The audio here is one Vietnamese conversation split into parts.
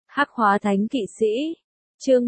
Hắc hóa thánh kỵ sĩ. Chương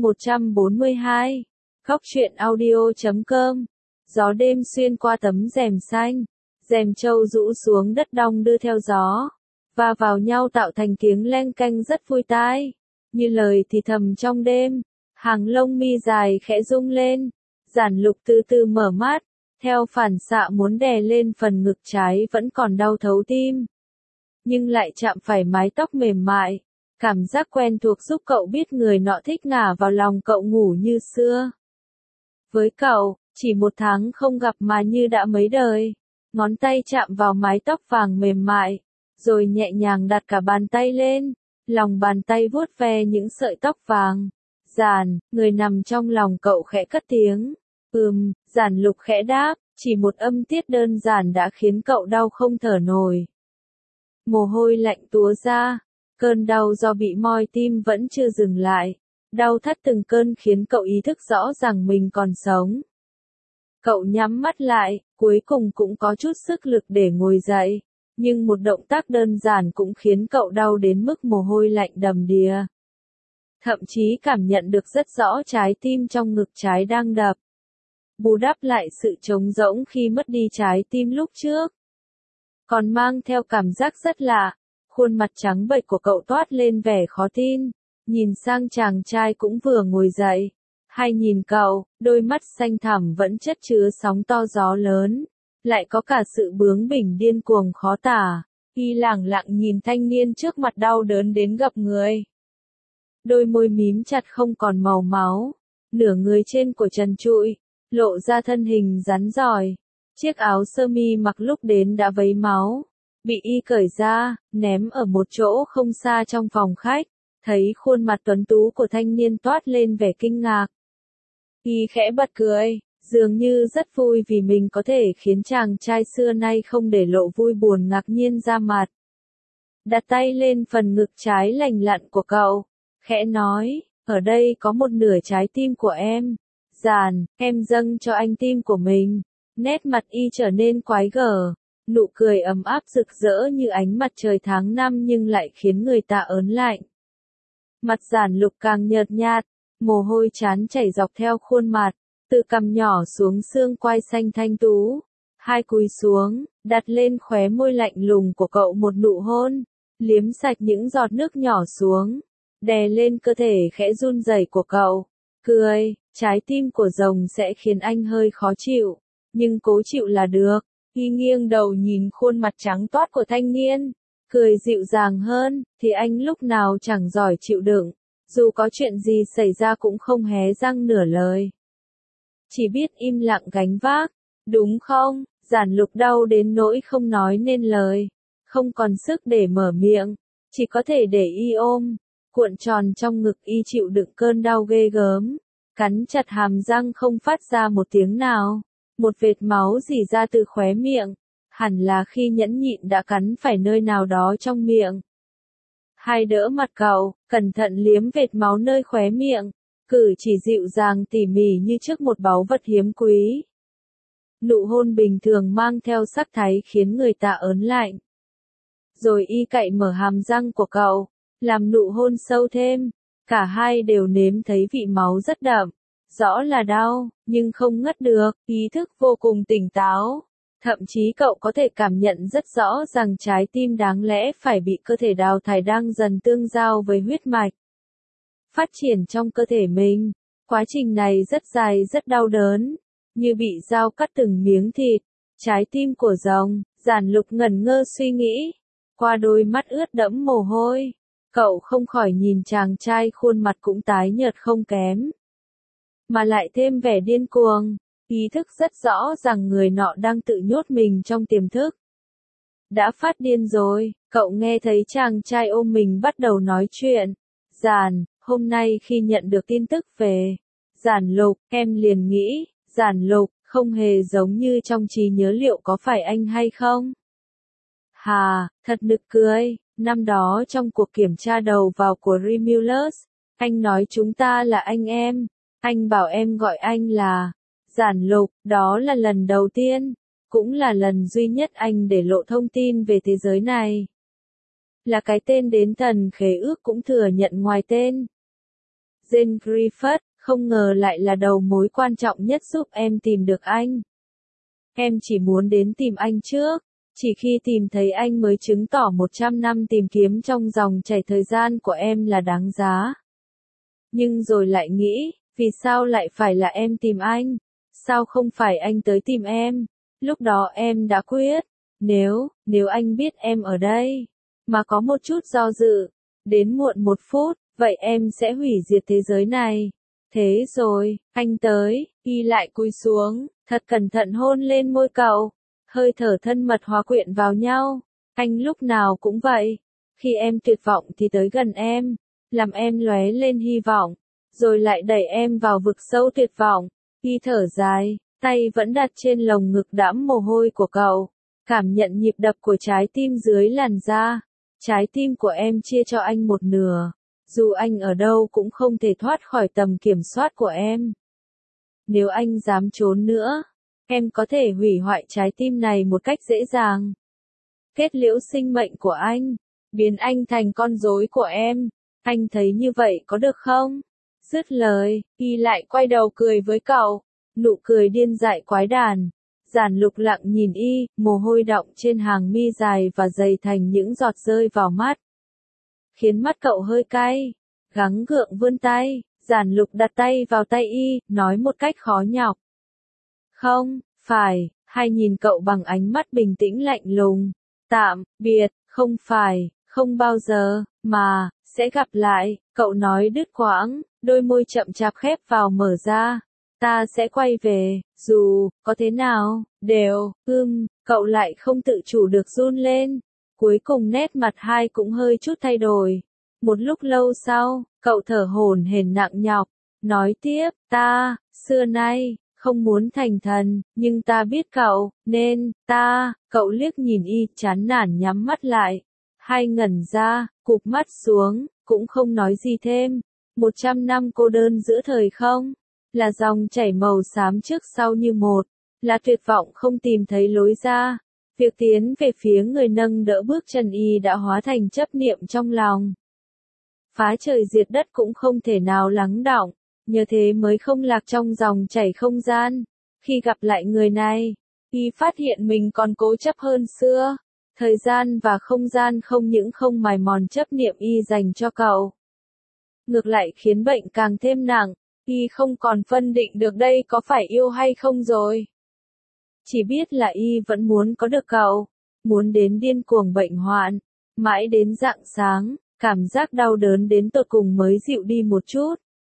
142. Góc truyện audio.com. Gió đêm xuyên qua tấm rèm xanh. Rèm trâu rũ xuống đất đong đưa theo gió. Va vào nhau tạo thành tiếng leng keng rất vui tai. Như lời thì thầm trong đêm. Hàng lông mi dài khẽ rung lên. Giản Lục từ từ mở mắt. Theo phản xạ muốn đè lên phần ngực trái vẫn còn đau thấu tim. Nhưng lại chạm phải mái tóc mềm mại. Cảm giác quen thuộc giúp cậu biết người nọ thích ngả vào lòng cậu ngủ như xưa. Với cậu, chỉ 1 tháng không gặp mà như đã mấy đời. Ngón tay chạm vào mái tóc vàng mềm mại, rồi nhẹ nhàng đặt cả bàn tay lên. Lòng bàn tay vuốt ve những sợi tóc vàng. Người nằm trong lòng cậu khẽ cất tiếng. Giản Lục khẽ đáp, chỉ một âm tiết đơn giản đã khiến cậu đau không thở nổi. Mồ hôi lạnh túa ra. Cơn đau do bị moi tim vẫn chưa dừng lại. Đau thắt từng cơn khiến cậu ý thức rõ rằng mình còn sống. Cậu nhắm mắt lại, cuối cùng cũng có chút sức lực để ngồi dậy. Nhưng một động tác đơn giản cũng khiến cậu đau đến mức mồ hôi lạnh đầm đìa. Thậm chí cảm nhận được rất rõ trái tim trong ngực trái đang đập. Bù đắp lại sự trống rỗng khi mất đi trái tim lúc trước. Còn mang theo cảm giác rất lạ. Khuôn mặt trắng bệch của cậu toát lên vẻ khó tin, nhìn sang chàng trai cũng vừa ngồi dậy. Hay nhìn cậu, đôi mắt xanh thẳm vẫn chất chứa sóng to gió lớn, lại có cả sự bướng bỉnh điên cuồng khó tả. Y lẳng lặng nhìn thanh niên trước mặt đau đớn đến gập người. Đôi môi mím chặt không còn màu máu, nửa người trên của trần trụi, lộ ra thân hình rắn rỏi. Chiếc áo sơ mi mặc lúc đến đã vấy máu. Bị y cởi ra, ném ở một chỗ không xa trong phòng khách, thấy khuôn mặt tuấn tú của thanh niên toát lên vẻ kinh ngạc. Y khẽ bật cười, dường như rất vui vì mình có thể khiến chàng trai xưa nay không để lộ vui buồn ngạc nhiên ra mặt. Đặt tay lên phần ngực trái lành lặn của cậu, khẽ nói, ở đây có một nửa trái tim của em. Em dâng cho anh tim của mình. Nét mặt y trở nên quái gở. Nụ cười ấm áp rực rỡ như ánh mặt trời tháng 5 nhưng lại khiến người ta ớn lạnh. Mặt Giản Lục càng nhợt nhạt, mồ hôi chán chảy dọc theo khuôn mặt, từ cằm nhỏ xuống xương quai xanh thanh tú. Hai cúi xuống, đặt lên khóe môi lạnh lùng của cậu một nụ hôn, liếm sạch những giọt nước nhỏ xuống, đè lên cơ thể khẽ run rẩy của cậu. Cười, trái tim của rồng sẽ khiến anh hơi khó chịu, nhưng cố chịu là được. Y nghiêng đầu nhìn khuôn mặt trắng toát của thanh niên, cười dịu dàng hơn, thì anh lúc nào chẳng giỏi chịu đựng, dù có chuyện gì xảy ra cũng không hé răng nửa lời. Chỉ biết im lặng gánh vác, đúng không? Giản Lục đau đến nỗi không nói nên lời, không còn sức để mở miệng, chỉ có thể để y ôm, cuộn tròn trong ngực y chịu đựng cơn đau ghê gớm, cắn chặt hàm răng không phát ra một tiếng nào. Một vệt máu rỉ ra từ khóe miệng, hẳn là khi nhẫn nhịn đã cắn phải nơi nào đó trong miệng. Hai đỡ mặt cậu, cẩn thận liếm vệt máu nơi khóe miệng, cử chỉ dịu dàng tỉ mỉ như trước một báu vật hiếm quý. Nụ hôn bình thường mang theo sắc thái khiến người ta ớn lạnh. Rồi y cạy mở hàm răng của cậu, làm nụ hôn sâu thêm, cả hai đều nếm thấy vị máu rất đậm. Rõ là đau, nhưng không ngất được, ý thức vô cùng tỉnh táo. Thậm chí cậu có thể cảm nhận rất rõ rằng trái tim đáng lẽ phải bị cơ thể đào thải đang dần tương giao với huyết mạch. Phát triển trong cơ thể mình. Quá trình này rất dài rất đau đớn, như bị dao cắt từng miếng thịt. Trái tim của rồng, Giản Lục ngẩn ngơ suy nghĩ. Qua đôi mắt ướt đẫm mồ hôi, cậu không khỏi nhìn chàng trai khuôn mặt cũng tái nhợt không kém. Mà lại thêm vẻ điên cuồng, ý thức rất rõ rằng người nọ đang tự nhốt mình trong tiềm thức. Đã phát điên rồi, cậu nghe thấy chàng trai ôm mình bắt đầu nói chuyện. Hôm nay khi nhận được tin tức về Giản Lục, em liền nghĩ, Giản Lục, không hề giống như trong trí nhớ, liệu có phải anh hay không? Thật nực cười, năm đó trong cuộc kiểm tra đầu vào của Remulus, anh nói chúng ta là anh em. Anh bảo em gọi anh là Giản Lục, đó là lần đầu tiên, cũng là lần duy nhất anh để lộ thông tin về thế giới này. là cái tên đến thần khế ước cũng thừa nhận ngoài tên. Jane Griffith, không ngờ lại là đầu mối quan trọng nhất giúp em tìm được anh. Em chỉ muốn đến tìm anh trước, chỉ khi tìm thấy anh mới chứng tỏ 100 năm tìm kiếm trong dòng chảy thời gian của em là đáng giá. Nhưng rồi lại nghĩ, vì sao lại phải là em tìm anh? Sao không phải anh tới tìm em? Lúc đó em đã quyết, nếu anh biết em ở đây, mà có một chút do dự, đến muộn 1 phút, vậy em sẽ hủy diệt thế giới này. Thế rồi, anh tới, y lại cúi xuống, thật cẩn thận hôn lên môi cậu. Hơi thở thân mật hòa quyện vào nhau. Anh lúc nào cũng vậy. Khi em tuyệt vọng thì tới gần em, làm em lóe lên hy vọng, rồi lại đẩy em vào vực sâu tuyệt vọng. Y thở dài, tay vẫn đặt trên lồng ngực đẫm mồ hôi của cậu, cảm nhận nhịp đập của trái tim dưới làn da. Trái tim của em chia cho anh một nửa, dù anh ở đâu cũng không thể thoát khỏi tầm kiểm soát của em. Nếu anh dám trốn nữa, em có thể hủy hoại trái tim này một cách dễ dàng. Kết liễu sinh mệnh của anh, biến anh thành con rối của em. Anh thấy như vậy có được không? Dứt lời, y lại quay đầu cười với cậu, nụ cười điên dại quái đản. Giản Lục lặng nhìn y, mồ hôi đọng trên hàng mi dài và dày thành những giọt rơi vào mắt, khiến mắt cậu hơi cay. Gắng gượng vươn tay, Giản Lục đặt tay vào tay y, nói một cách khó nhọc. Không, phải, hay nhìn cậu bằng ánh mắt bình tĩnh lạnh lùng. Tạm biệt, không phải, không bao giờ, mà, sẽ gặp lại, cậu nói đứt quãng, đôi môi chậm chạp khép vào mở ra. Ta sẽ quay về, dù, có thế nào, đều, cậu lại không tự chủ được run lên. Cuối cùng nét mặt hai cũng hơi chút thay đổi. Một lúc lâu sau, cậu thở hổn hển nặng nhọc, nói tiếp, ta, xưa nay, không muốn thành thần, nhưng ta biết cậu, nên, cậu liếc nhìn y, chán nản nhắm mắt lại. Hai ngẩn ra, cụp mắt xuống, cũng không nói gì thêm. 100 năm cô đơn giữa thời không, là dòng chảy màu xám trước sau như một, là tuyệt vọng không tìm thấy lối ra. Việc tiến về phía người nâng đỡ bước chân y đã hóa thành chấp niệm trong lòng. Phá trời diệt đất cũng không thể nào lắng đọng, nhờ thế mới không lạc trong dòng chảy không gian. Khi gặp lại người này, y phát hiện mình còn cố chấp hơn xưa. Thời gian và không gian không những không mài mòn chấp niệm y dành cho cậu, ngược lại khiến bệnh càng thêm nặng. Y không còn phân định được đây có phải yêu hay không rồi. Chỉ biết là y vẫn muốn có được cậu, muốn đến điên cuồng bệnh hoạn, mãi đến rạng sáng, cảm giác đau đớn đến tột cùng mới dịu đi một chút.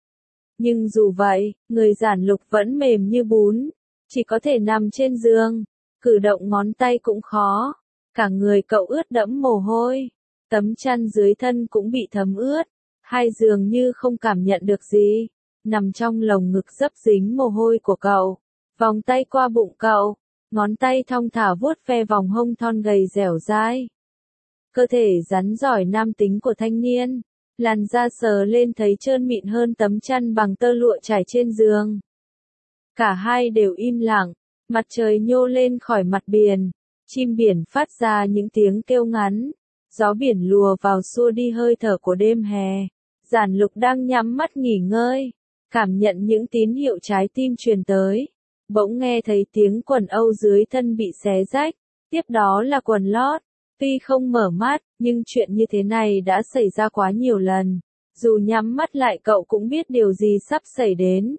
Nhưng dù vậy, người Giản Lục vẫn mềm như bún, chỉ có thể nằm trên giường, cử động ngón tay cũng khó. Cả người cậu ướt đẫm mồ hôi, tấm chăn dưới thân cũng bị thấm ướt, hai dường như không cảm nhận được gì. Nằm trong lồng ngực dấp dính mồ hôi của cậu, vòng tay qua bụng cậu, ngón tay thong thả vuốt ve vòng hông thon gầy dẻo dai. Cơ thể rắn giỏi nam tính của thanh niên, làn da sờ lên thấy trơn mịn hơn tấm chăn bằng tơ lụa trải trên giường. Cả hai đều im lặng, mặt trời nhô lên khỏi mặt biển, chim biển phát ra những tiếng kêu ngắn, gió biển lùa vào xua đi hơi thở của đêm hè. Giản Lục đang nhắm mắt nghỉ ngơi, cảm nhận những tín hiệu trái tim truyền tới. Bỗng nghe thấy tiếng quần âu dưới thân bị xé rách, tiếp đó là quần lót. Tuy không mở mắt, nhưng chuyện như thế này đã xảy ra quá nhiều lần. Dù nhắm mắt lại cậu cũng biết điều gì sắp xảy đến.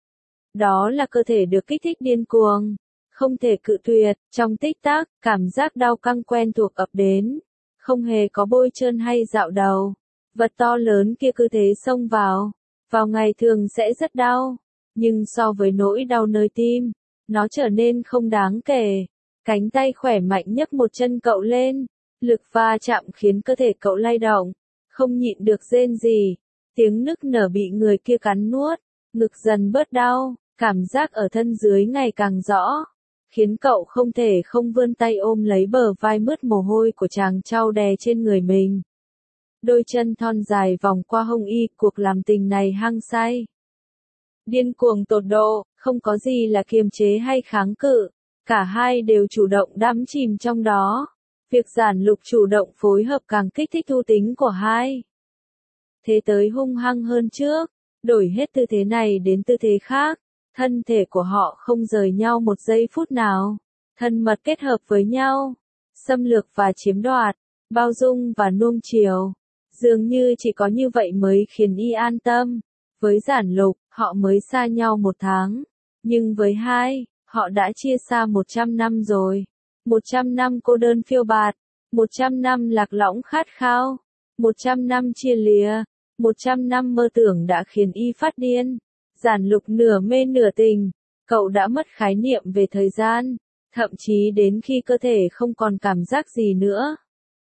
Đó là cơ thể được kích thích điên cuồng, không thể cự tuyệt. Trong tích tắc, cảm giác đau căng quen thuộc ập đến, không hề có bôi trơn hay dạo đầu. Vật to lớn kia cứ thế xông vào ngày thường sẽ rất đau, nhưng so với nỗi đau nơi tim, nó trở nên không đáng kể. Cánh tay khỏe mạnh nhấc một chân cậu lên, lực va chạm khiến cơ thể cậu lay động, không nhịn được rên rỉ. Tiếng nức nở bị người kia cắn nuốt, ngực dần bớt đau, cảm giác ở thân dưới ngày càng rõ, khiến cậu không thể không vươn tay ôm lấy bờ vai mướt mồ hôi của chàng trai đè trên người mình. Đôi chân thon dài vòng qua hông y, cuộc làm tình này hăng say. Điên cuồng tột độ, không có gì là kiềm chế hay kháng cự, cả hai đều chủ động đắm chìm trong đó. Việc Giản Lục chủ động phối hợp càng kích thích thú tính của hai. Thế tới hung hăng hơn trước, đổi hết tư thế này đến tư thế khác, thân thể của họ không rời nhau một giây phút nào, thân mật kết hợp với nhau, xâm lược và chiếm đoạt, bao dung và nuông chiều. Dường như chỉ có như vậy mới khiến y an tâm. Với Giản Lục, họ mới xa nhau 1 tháng, nhưng với hai, họ đã chia xa 100 năm rồi. 100 năm cô đơn phiêu bạt, 100 năm lạc lõng khát khao, 100 năm chia lìa, 100 năm mơ tưởng đã khiến y phát điên. Giản Lục nửa mê nửa tình, cậu đã mất khái niệm về thời gian, thậm chí đến khi cơ thể không còn cảm giác gì nữa.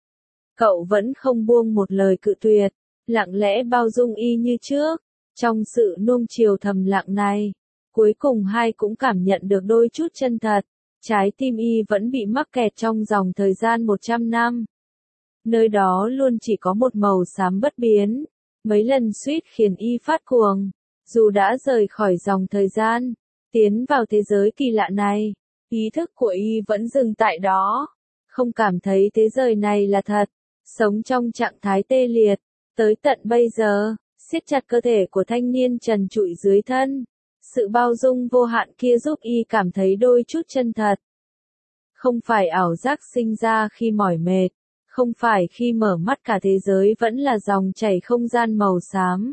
Cậu vẫn không buông một lời cự tuyệt, lặng lẽ bao dung y như trước. Trong sự nuông chiều thầm lặng này, cuối cùng hai cũng cảm nhận được đôi chút chân thật. Trái tim y vẫn bị mắc kẹt trong dòng thời gian 100 năm. Nơi đó luôn chỉ có một màu xám bất biến, mấy lần suýt khiến y phát cuồng. Dù đã rời khỏi dòng thời gian, tiến vào thế giới kỳ lạ này, ý thức của y vẫn dừng tại đó, không cảm thấy thế giới này là thật, sống trong trạng thái tê liệt. Tới tận bây giờ, siết chặt cơ thể của thanh niên trần trụi dưới thân. Sự bao dung vô hạn kia giúp y cảm thấy đôi chút chân thật. Không phải ảo giác sinh ra khi mỏi mệt, không phải khi mở mắt cả thế giới vẫn là dòng chảy không gian màu xám.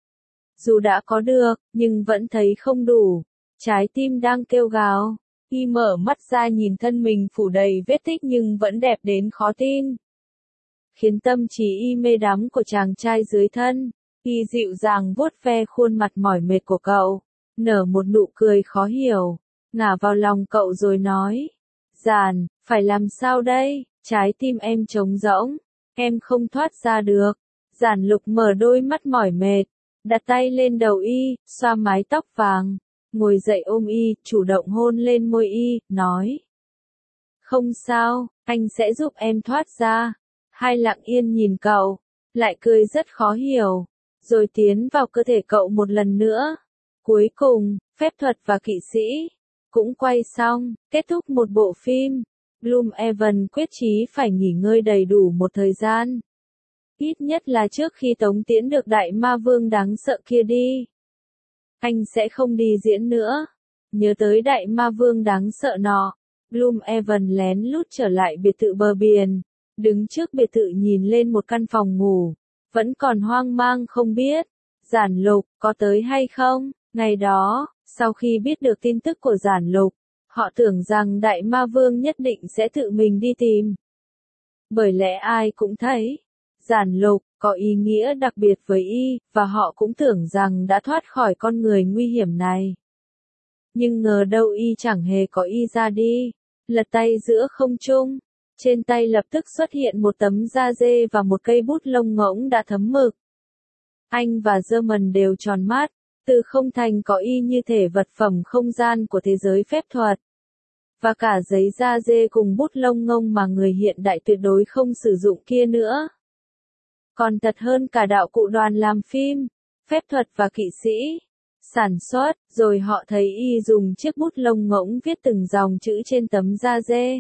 Dù đã có được, nhưng vẫn thấy không đủ. Trái tim đang kêu gào. Y mở mắt ra nhìn thân mình phủ đầy vết tích nhưng vẫn đẹp đến khó tin. Khiến tâm trí y mê đắm của chàng trai dưới thân. Y dịu dàng vuốt ve khuôn mặt mỏi mệt của cậu, nở một nụ cười khó hiểu, ngả vào lòng cậu rồi nói. Giản, phải làm sao đây, trái tim em trống rỗng, em không thoát ra được. Giản Lục mở đôi mắt mỏi mệt, đặt tay lên đầu y, xoa mái tóc vàng, ngồi dậy ôm y, chủ động hôn lên môi y, nói. Không sao, anh sẽ giúp em thoát ra. Hai lặng yên nhìn cậu, lại cười rất khó hiểu, rồi tiến vào cơ thể cậu một lần nữa. Cuối cùng, phép thuật và kỵ sĩ cũng quay xong, kết thúc một bộ phim. Gloomhaven quyết chí phải nghỉ ngơi đầy đủ một thời gian. Ít nhất là trước khi tống tiễn được đại ma vương đáng sợ kia đi. Anh sẽ không đi diễn nữa. Nhớ tới đại ma vương đáng sợ nọ, Gloomhaven lén lút trở lại biệt thự bờ biển. Đứng trước biệt thự nhìn lên một căn phòng ngủ, vẫn còn hoang mang không biết. Giản Lục, có tới hay không? Ngày đó, sau khi biết được tin tức của Giản Lục, họ tưởng rằng đại ma vương nhất định sẽ tự mình đi tìm. Bởi lẽ ai cũng thấy, Giản Lục có ý nghĩa đặc biệt với y, và họ cũng tưởng rằng đã thoát khỏi con người nguy hiểm này. Nhưng ngờ đâu y chẳng hề có ý ra đi, lật tay giữa không trung. Trên tay lập tức xuất hiện một tấm da dê và một cây bút lông ngỗng đã thấm mực. Anh và German đều tròn mắt, từ không thành có y như thể vật phẩm không gian của thế giới phép thuật. Và cả giấy da dê cùng bút lông ngông mà người hiện đại tuyệt đối không sử dụng kia nữa. Còn thật hơn cả đạo cụ đoàn làm phim, phép thuật và kỵ sĩ sản xuất, rồi họ thấy y dùng chiếc bút lông ngỗng viết từng dòng chữ trên tấm da dê.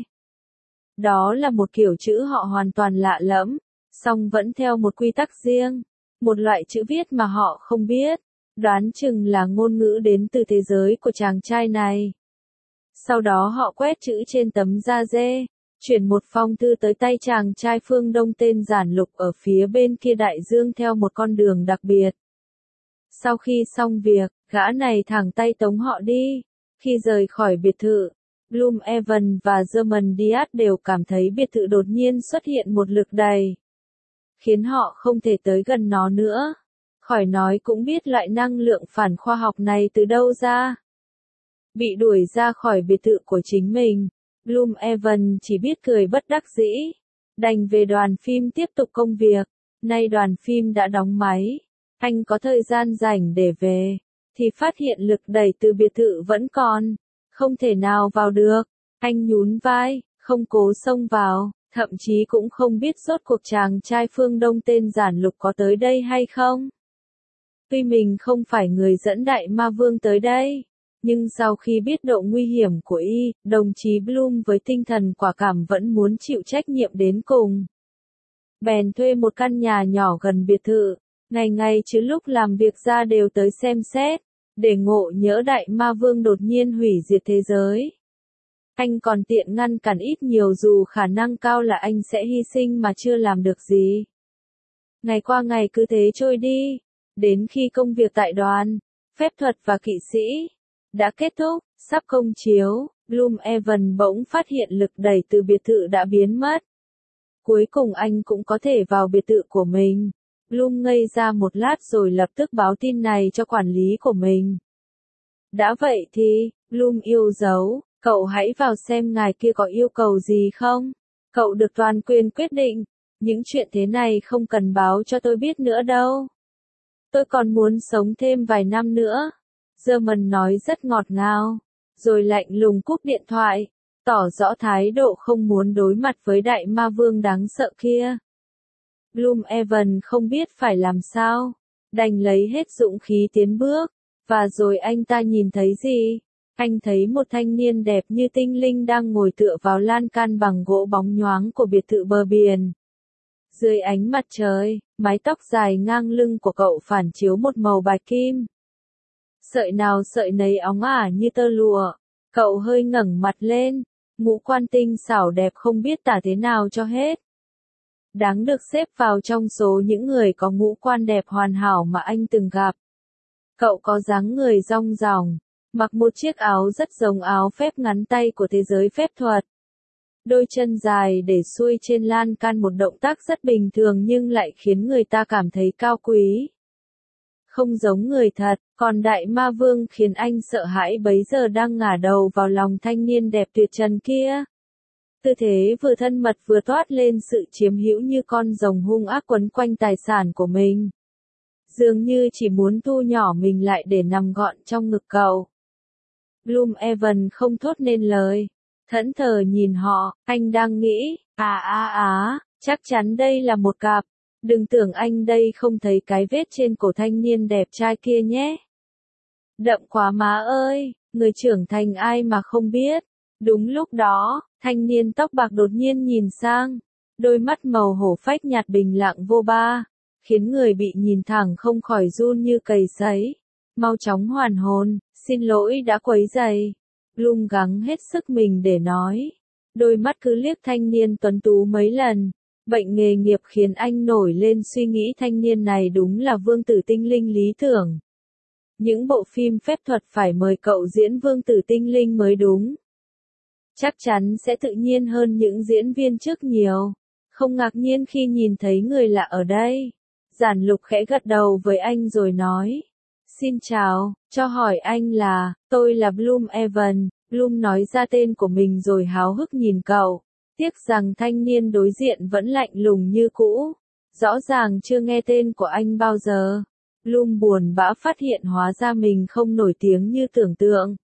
Đó là một kiểu chữ họ hoàn toàn lạ lẫm, song vẫn theo một quy tắc riêng, một loại chữ viết mà họ không biết, đoán chừng là ngôn ngữ đến từ thế giới của chàng trai này. Sau đó họ quét chữ trên tấm da dê, chuyển một phong thư tới tay chàng trai phương Đông tên Giản Lục ở phía bên kia đại dương theo một con đường đặc biệt. Sau khi xong việc, gã này thẳng tay tống họ đi. Khi rời khỏi biệt thự, Gloomhaven và German Diaz đều cảm thấy biệt thự đột nhiên xuất hiện một lực đày, khiến họ không thể tới gần nó nữa. Khỏi nói cũng biết loại năng lượng phản khoa học này từ đâu ra. Bị đuổi ra khỏi biệt thự của chính mình, Gloomhaven chỉ biết cười bất đắc dĩ, đành về đoàn phim tiếp tục công việc. Nay đoàn phim đã đóng máy, anh có thời gian rảnh để về, thì phát hiện lực đẩy từ biệt thự vẫn còn, không thể nào vào được. Anh nhún vai, không cố xông vào, thậm chí cũng không biết rốt cuộc chàng trai phương Đông tên Giản Lục có tới đây hay không. Tuy mình không phải người dẫn đại ma vương tới đây, Nhưng sau khi biết độ nguy hiểm của y, đồng chí Bloom với tinh thần quả cảm vẫn muốn chịu trách nhiệm đến cùng. Bèn thuê một căn nhà nhỏ gần biệt thự, ngày ngày chứ lúc làm việc ra đều tới xem xét, để ngộ nhỡ đại ma vương đột nhiên hủy diệt thế giới. Anh còn tiện ngăn cản ít nhiều dù khả năng cao là anh sẽ hy sinh mà chưa làm được gì. Ngày qua ngày cứ thế trôi đi, đến khi công việc tại đoàn, phép thuật và kỵ sĩ đã kết thúc, sắp công chiếu, Bloom Evan bỗng phát hiện lực đẩy từ biệt thự đã biến mất. Cuối cùng anh cũng có thể vào biệt thự của mình. Bloom ngây ra một lát rồi lập tức báo tin này cho quản lý của mình. Đã vậy thì, Bloom yêu dấu, cậu hãy vào xem ngài kia có yêu cầu gì không? Cậu được toàn quyền quyết định, những chuyện thế này không cần báo cho tôi biết nữa đâu. Tôi còn muốn sống thêm vài năm nữa. German nói rất ngọt ngào, rồi lạnh lùng cúp điện thoại, tỏ rõ thái độ không muốn đối mặt với đại ma vương đáng sợ kia. Bloom Evan không biết phải làm sao, đành lấy hết dũng khí tiến bước, và rồi anh ta nhìn thấy gì? Anh thấy một thanh niên đẹp như tinh linh đang ngồi tựa vào lan can bằng gỗ bóng nhoáng của biệt thự bờ biển. Dưới ánh mặt trời, mái tóc dài ngang lưng của cậu phản chiếu một màu bạch kim. Sợi nào sợi nấy óng ả như tơ lụa. Cậu hơi ngẩng mặt lên, ngũ quan tinh xảo đẹp không biết tả thế nào cho hết. Đáng được xếp vào trong số những người có ngũ quan đẹp hoàn hảo mà anh từng gặp. Cậu có dáng người dong dỏng, mặc một chiếc áo rất giống áo phép ngắn tay của thế giới phép thuật. Đôi chân dài để xuôi trên lan can, một động tác rất bình thường nhưng lại khiến người ta cảm thấy cao quý. Không giống người thật, còn đại ma vương khiến anh sợ hãi bấy giờ đang ngả đầu vào lòng thanh niên đẹp tuyệt trần kia. Tư thế vừa thân mật vừa toát lên sự chiếm hữu như con rồng hung ác quấn quanh tài sản của mình. Dường như chỉ muốn thu nhỏ mình lại để nằm gọn trong ngực cậu. Bloom Evan không thốt nên lời. Thẫn thờ nhìn họ, anh đang nghĩ, chắc chắn đây là một cặp. Đừng tưởng anh đây không thấy cái vết trên cổ thanh niên đẹp trai kia nhé. Đậm quá má ơi, người trưởng thành ai mà không biết. Đúng lúc đó, thanh niên tóc bạc đột nhiên nhìn sang. Đôi mắt màu hổ phách nhạt bình lặng vô ba, khiến người bị nhìn thẳng không khỏi run như cầy sấy. Mau chóng hoàn hồn, xin lỗi đã quấy rầy. Bloom gắng hết sức mình để nói. Đôi mắt cứ liếc thanh niên tuấn tú mấy lần. Bệnh nghề nghiệp khiến anh nổi lên suy nghĩ thanh niên này đúng là vương tử tinh linh lý tưởng. Những bộ phim phép thuật phải mời cậu diễn vương tử tinh linh mới đúng. Chắc chắn sẽ tự nhiên hơn những diễn viên trước nhiều. Không ngạc nhiên khi nhìn thấy người lạ ở đây. Giản Lục khẽ gật đầu với anh rồi nói. Xin chào, cho hỏi anh là, tôi là Bloom Evan. Bloom nói ra tên của mình rồi háo hức nhìn cậu. Tiếc rằng thanh niên đối diện vẫn lạnh lùng như cũ. Rõ ràng chưa nghe tên của anh bao giờ. Bloom buồn bã phát hiện hóa ra mình không nổi tiếng như tưởng tượng.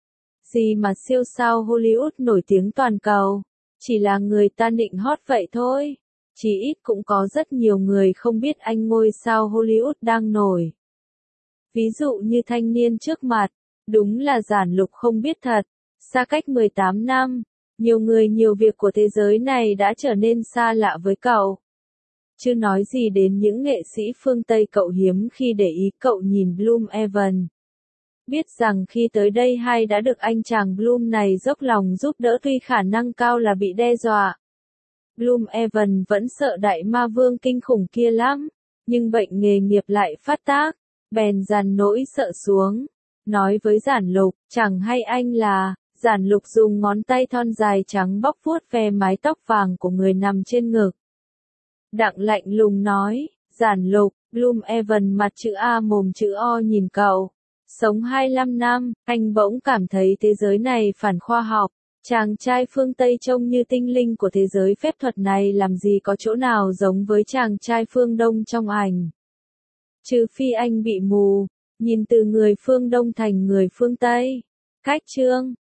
Gì mà siêu sao Hollywood nổi tiếng toàn cầu. Chỉ là người ta nịnh hót vậy thôi. Chỉ ít cũng có rất nhiều người không biết anh ngôi sao Hollywood đang nổi. Ví dụ như thanh niên trước mặt. Đúng là Giản Lục không biết thật. Xa cách 18 năm. Nhiều người nhiều việc của thế giới này đã trở nên xa lạ với cậu. Chứ nói gì đến những nghệ sĩ phương Tây cậu hiếm khi để ý. Cậu nhìn Bloom Evan. Biết rằng khi tới đây hay đã được anh chàng Bloom này dốc lòng giúp đỡ tuy khả năng cao là bị đe dọa. Bloom Evan vẫn sợ đại ma vương kinh khủng kia lắm. Nhưng bệnh nghề nghiệp lại phát tác. Bèn dằn nỗi sợ xuống. Nói với Giản Lục, chẳng hay anh là... Giản Lục dùng ngón tay thon dài trắng bóc vuốt ve mái tóc vàng của người nằm trên ngực. Đặng lạnh lùng nói, Giản Lục, Bloom Evan mặt chữ A mồm chữ O nhìn cậu. Sống 25 năm, anh bỗng cảm thấy thế giới này phản khoa học. Chàng trai phương Tây trông như tinh linh của thế giới phép thuật này làm gì có chỗ nào giống với chàng trai phương Đông trong ảnh. Trừ phi anh bị mù, nhìn từ người phương Đông thành người phương Tây. Cách chương